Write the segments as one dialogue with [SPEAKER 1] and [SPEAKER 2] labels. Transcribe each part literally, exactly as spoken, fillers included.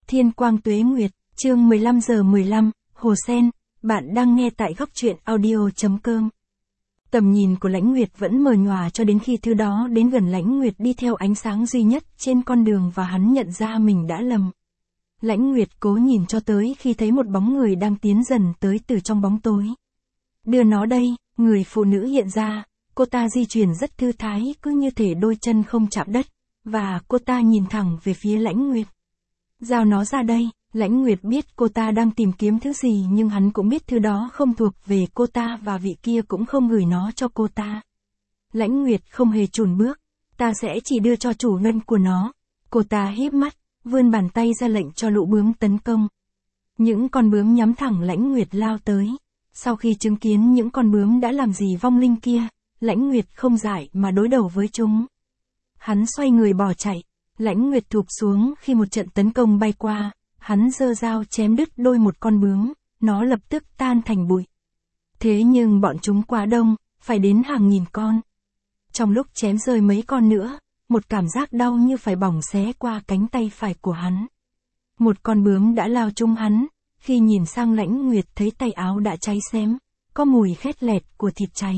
[SPEAKER 1] Thiên quang tuế nguyệt, chương mười lăm giờ mười lăm, Hồ Sen, bạn đang nghe tại góc truyện audio.com. Tầm nhìn của Lãnh Nguyệt vẫn mờ nhòa cho đến khi thứ đó đến gần Lãnh Nguyệt đi theo ánh sáng duy nhất trên con đường và hắn nhận ra mình đã lầm. Lãnh Nguyệt cố nhìn cho tới khi thấy một bóng người đang tiến dần tới từ trong bóng tối. Đưa nó đây, người phụ nữ hiện ra, cô ta di chuyển rất thư thái cứ như thể đôi chân không chạm đất, và cô ta nhìn thẳng về phía Lãnh Nguyệt. Giao nó ra đây. Lãnh Nguyệt biết cô ta đang tìm kiếm thứ gì nhưng hắn cũng biết thứ đó không thuộc về cô ta và vị kia cũng không gửi nó cho cô ta. Lãnh Nguyệt không hề chùn bước, ta sẽ chỉ đưa cho chủ nhân của nó. Cô ta híp mắt, vươn bàn tay ra lệnh cho lũ bướm tấn công. Những con bướm nhắm thẳng Lãnh Nguyệt lao tới. Sau khi chứng kiến những con bướm đã làm gì vong linh kia, Lãnh Nguyệt không dại mà đối đầu với chúng. Hắn xoay người bỏ chạy, Lãnh Nguyệt thụp xuống khi một trận tấn công bay qua. Hắn giơ dao chém đứt đôi một con bướm, nó lập tức tan thành bụi. Thế nhưng bọn chúng quá đông, phải đến hàng nghìn con. Trong lúc chém rơi mấy con nữa, một cảm giác đau như phải bỏng xé qua cánh tay phải của hắn. Một con bướm đã lao trúng hắn, khi nhìn sang Lãnh Nguyệt thấy tay áo đã cháy xém, có mùi khét lẹt của thịt cháy.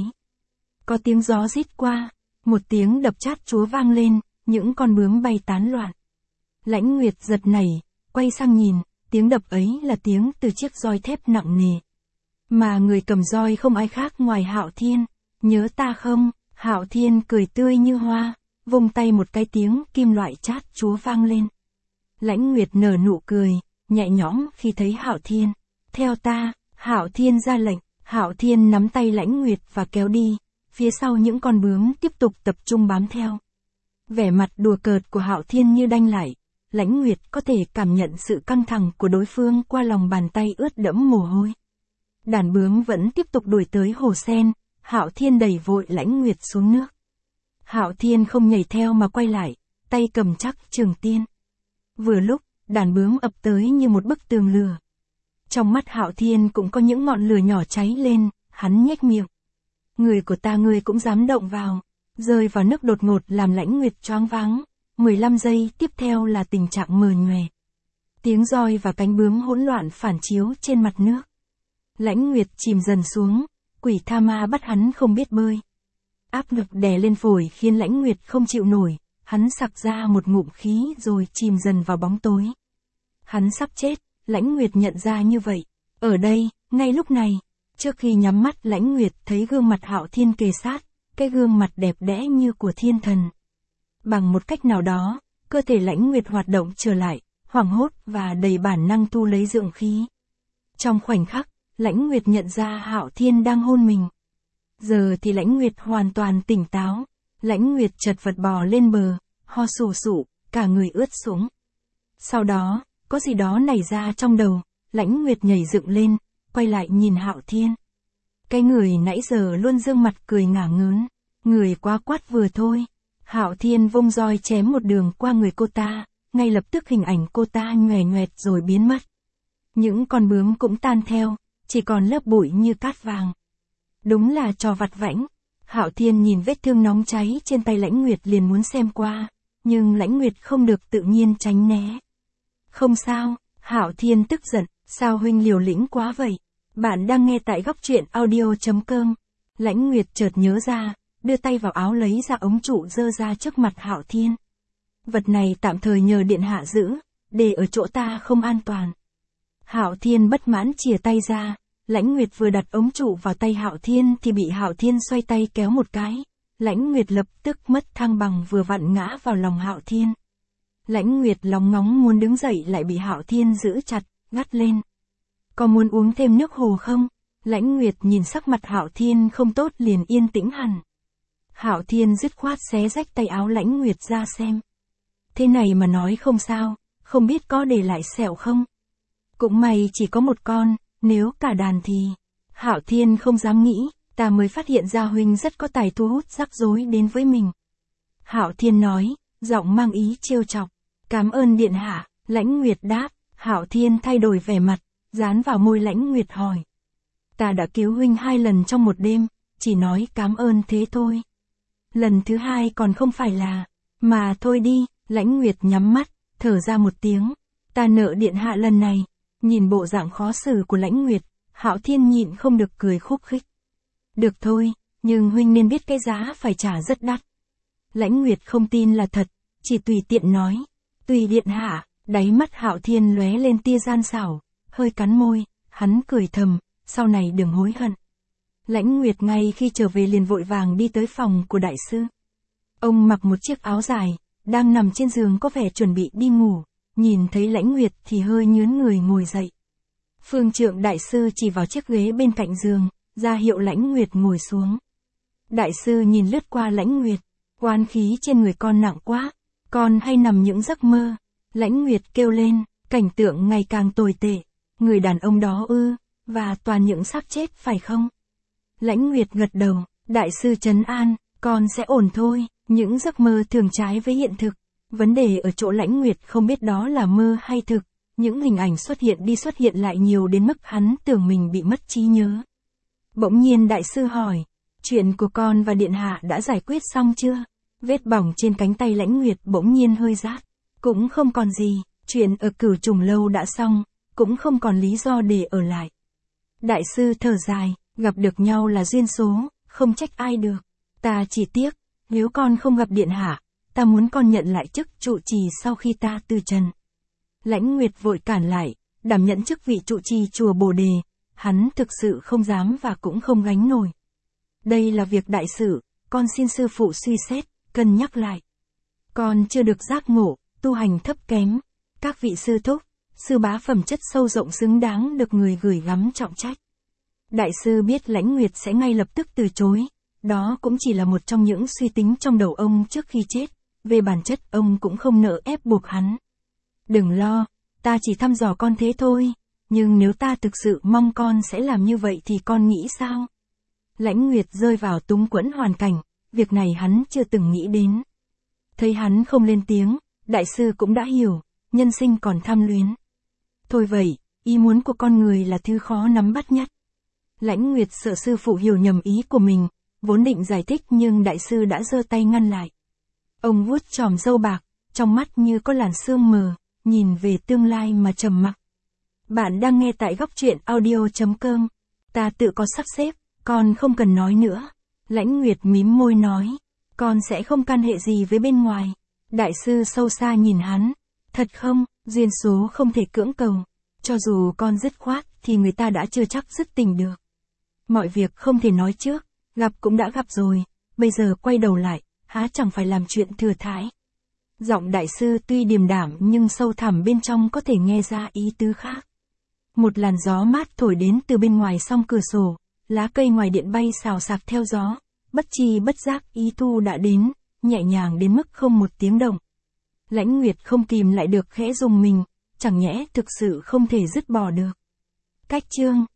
[SPEAKER 1] Có tiếng gió rít qua, một tiếng đập chát chúa vang lên, những con bướm bay tán loạn. Lãnh Nguyệt giật nảy, quay sang nhìn, tiếng đập ấy là tiếng từ chiếc roi thép nặng nề. Mà người cầm roi không ai khác ngoài Hạo Thiên. Nhớ ta không? Hạo Thiên cười tươi như hoa, vung tay một cái tiếng kim loại chát chúa vang lên. Lãnh Nguyệt nở nụ cười, nhẹ nhõm khi thấy Hạo Thiên. Theo ta, Hạo Thiên ra lệnh, Hạo Thiên nắm tay Lãnh Nguyệt và kéo đi, phía sau những con bướm tiếp tục tập trung bám theo. Vẻ mặt đùa cợt của Hạo Thiên như đanh lại. Lãnh Nguyệt có thể cảm nhận sự căng thẳng của đối phương qua lòng bàn tay ướt đẫm mồ hôi. Đàn bướm vẫn tiếp tục đuổi tới Hồ Sen, Hạo Thiên đẩy vội Lãnh Nguyệt xuống nước. Hạo Thiên không nhảy theo mà quay lại, tay cầm chắc trường tiên. Vừa lúc, đàn bướm ập tới như một bức tường lửa. Trong mắt Hạo Thiên cũng có những ngọn lửa nhỏ cháy lên, hắn nhếch miệng. Người của ta ngươi cũng dám động vào, rơi vào nước đột ngột làm Lãnh Nguyệt choáng váng. mười lăm giây tiếp theo là tình trạng mờ nhòe. Tiếng roi và cánh bướm hỗn loạn phản chiếu trên mặt nước. Lãnh Nguyệt chìm dần xuống, quỷ tha ma bắt hắn không biết bơi. Áp lực đè lên phổi khiến Lãnh Nguyệt không chịu nổi, hắn sặc ra một ngụm khí rồi chìm dần vào bóng tối. Hắn sắp chết, Lãnh Nguyệt nhận ra như vậy. Ở đây, ngay lúc này, trước khi nhắm mắt Lãnh Nguyệt thấy gương mặt Hạo Thiên kề sát, cái gương mặt đẹp đẽ như của thiên thần. Bằng một cách nào đó, cơ thể Lãnh Nguyệt hoạt động trở lại, hoảng hốt và đầy bản năng thu lấy dưỡng khí. Trong khoảnh khắc, Lãnh Nguyệt nhận ra Hạo Thiên đang hôn mình. Giờ thì Lãnh Nguyệt hoàn toàn tỉnh táo. Lãnh Nguyệt chật vật bò lên bờ, ho sù sụ, cả người ướt sũng. Sau đó, có gì đó nảy ra trong đầu, Lãnh Nguyệt nhảy dựng lên, quay lại nhìn Hạo Thiên. Cái người nãy giờ luôn dương mặt cười ngả ngớn, người quá quát vừa thôi. Hạo Thiên vung roi chém một đường qua người cô ta, ngay lập tức hình ảnh cô ta nhòe nhoẹt rồi biến mất. Những con bướm cũng tan theo, chỉ còn lớp bụi như cát vàng. Đúng là trò vặt vãnh. Hạo Thiên nhìn vết thương nóng cháy trên tay Lãnh Nguyệt liền muốn xem qua, nhưng Lãnh Nguyệt không được tự nhiên tránh né. Không sao, Hạo Thiên tức giận, sao huynh liều lĩnh quá vậy? Bạn đang nghe tại góc truyện audio.com. Lãnh Nguyệt chợt nhớ ra, đưa tay vào áo lấy ra ống trụ dơ ra trước mặt Hạo Thiên. Vật này tạm thời nhờ điện hạ giữ, để ở chỗ ta không an toàn. Hạo Thiên bất mãn chìa tay ra, Lãnh Nguyệt vừa đặt ống trụ vào tay Hạo Thiên thì bị Hạo Thiên xoay tay kéo một cái. Lãnh Nguyệt lập tức mất thăng bằng vừa vặn ngã vào lòng Hạo Thiên. Lãnh Nguyệt lóng ngóng muốn đứng dậy lại bị Hạo Thiên giữ chặt, gắt lên. Có muốn uống thêm nước hồ không? Lãnh Nguyệt nhìn sắc mặt Hạo Thiên không tốt liền yên tĩnh hẳn. Hạo Thiên dứt khoát xé rách tay áo Lãnh Nguyệt ra xem. Thế này mà nói không sao, không biết có để lại sẹo không? Cũng may chỉ có một con, nếu cả đàn thì... Hạo Thiên không dám nghĩ, ta mới phát hiện ra huynh rất có tài thu hút rắc rối đến với mình. Hạo Thiên nói, giọng mang ý trêu chọc. Cảm ơn điện hạ. Lãnh Nguyệt đáp. Hạo Thiên thay đổi vẻ mặt, dán vào môi Lãnh Nguyệt hỏi. Ta đã cứu huynh hai lần trong một đêm, chỉ nói cảm ơn thế thôi. Lần thứ hai còn không phải là, mà thôi đi. Lãnh Nguyệt nhắm mắt, thở ra một tiếng. Ta nợ điện hạ lần này. Nhìn bộ dạng khó xử của Lãnh Nguyệt, Hạo Thiên nhịn không được cười khúc khích. Được thôi, nhưng huynh nên biết cái giá phải trả rất đắt. Lãnh Nguyệt không tin là thật, chỉ tùy tiện nói. Tùy điện hạ, đáy mắt Hạo Thiên lóe lên tia gian xảo, hơi cắn môi, hắn cười thầm, sau này đừng hối hận. Lãnh Nguyệt ngay khi trở về liền vội vàng đi tới phòng của đại sư. Ông mặc một chiếc áo dài, đang nằm trên giường có vẻ chuẩn bị đi ngủ, nhìn thấy Lãnh Nguyệt thì hơi nhướng người ngồi dậy. Phương Trượng đại sư chỉ vào chiếc ghế bên cạnh giường, ra hiệu Lãnh Nguyệt ngồi xuống. Đại sư nhìn lướt qua Lãnh Nguyệt, oán khí trên người con nặng quá, con hay nằm những giấc mơ. Lãnh Nguyệt kêu lên, cảnh tượng ngày càng tồi tệ, người đàn ông đó ư, và toàn những xác chết phải không? Lãnh Nguyệt gật đầu, đại sư trấn an, con sẽ ổn thôi, những giấc mơ thường trái với hiện thực. Vấn đề ở chỗ Lãnh Nguyệt không biết đó là mơ hay thực, những hình ảnh xuất hiện đi xuất hiện lại nhiều đến mức hắn tưởng mình bị mất trí nhớ. Bỗng nhiên đại sư hỏi, chuyện của con và điện hạ đã giải quyết xong chưa? Vết bỏng trên cánh tay Lãnh Nguyệt bỗng nhiên hơi rát, cũng không còn gì, chuyện ở Cửu Trùng Lâu đã xong, cũng không còn lý do để ở lại. Đại sư thở dài, gặp được nhau là duyên số, không trách ai được. Ta chỉ tiếc, nếu con không gặp điện hạ, ta muốn con nhận lại chức trụ trì sau khi ta từ trần. Lãnh Nguyệt vội cản lại, đảm nhận chức vị trụ trì chùa Bồ Đề, hắn thực sự không dám và cũng không gánh nổi. Đây là việc đại sự, con xin sư phụ suy xét, cân nhắc lại. Con chưa được giác ngộ, tu hành thấp kém, các vị sư thúc, sư bá phẩm chất sâu rộng xứng đáng được người gửi gắm trọng trách. Đại sư biết Lãnh Nguyệt sẽ ngay lập tức từ chối, đó cũng chỉ là một trong những suy tính trong đầu ông trước khi chết, về bản chất ông cũng không nỡ ép buộc hắn. Đừng lo, ta chỉ thăm dò con thế thôi, nhưng nếu ta thực sự mong con sẽ làm như vậy thì con nghĩ sao? Lãnh Nguyệt rơi vào túng quẫn hoàn cảnh, việc này hắn chưa từng nghĩ đến. Thấy hắn không lên tiếng, đại sư cũng đã hiểu, nhân sinh còn tham luyến. Thôi vậy, ý muốn của con người là thứ khó nắm bắt nhất. Lãnh Nguyệt sợ sư phụ hiểu nhầm ý của mình, vốn định giải thích nhưng đại sư đã giơ tay ngăn lại. Ông vuốt chòm râu bạc, trong mắt như có làn sương mờ, nhìn về tương lai mà trầm mặc. Bạn đang nghe tại góc truyện audio chấm com. Ta tự có sắp xếp, con không cần nói nữa. Lãnh Nguyệt mím môi nói, con sẽ không can hệ gì với bên ngoài. Đại sư sâu xa nhìn hắn, thật không, duyên số không thể cưỡng cầu. Cho dù con dứt khoát thì người ta đã chưa chắc dứt tình được. Mọi việc không thể nói trước, gặp cũng đã gặp rồi, bây giờ quay đầu lại, há chẳng phải làm chuyện thừa thãi. Giọng đại sư tuy điềm đạm nhưng sâu thẳm bên trong có thể nghe ra ý tứ khác. Một làn gió mát thổi đến từ bên ngoài song cửa sổ, lá cây ngoài điện bay xào xạc theo gió, bất chi bất giác ý thu đã đến, nhẹ nhàng đến mức không một tiếng động. Lãnh Nguyệt không kìm lại được khẽ rùng mình, chẳng nhẽ thực sự không thể dứt bỏ được. Cách chương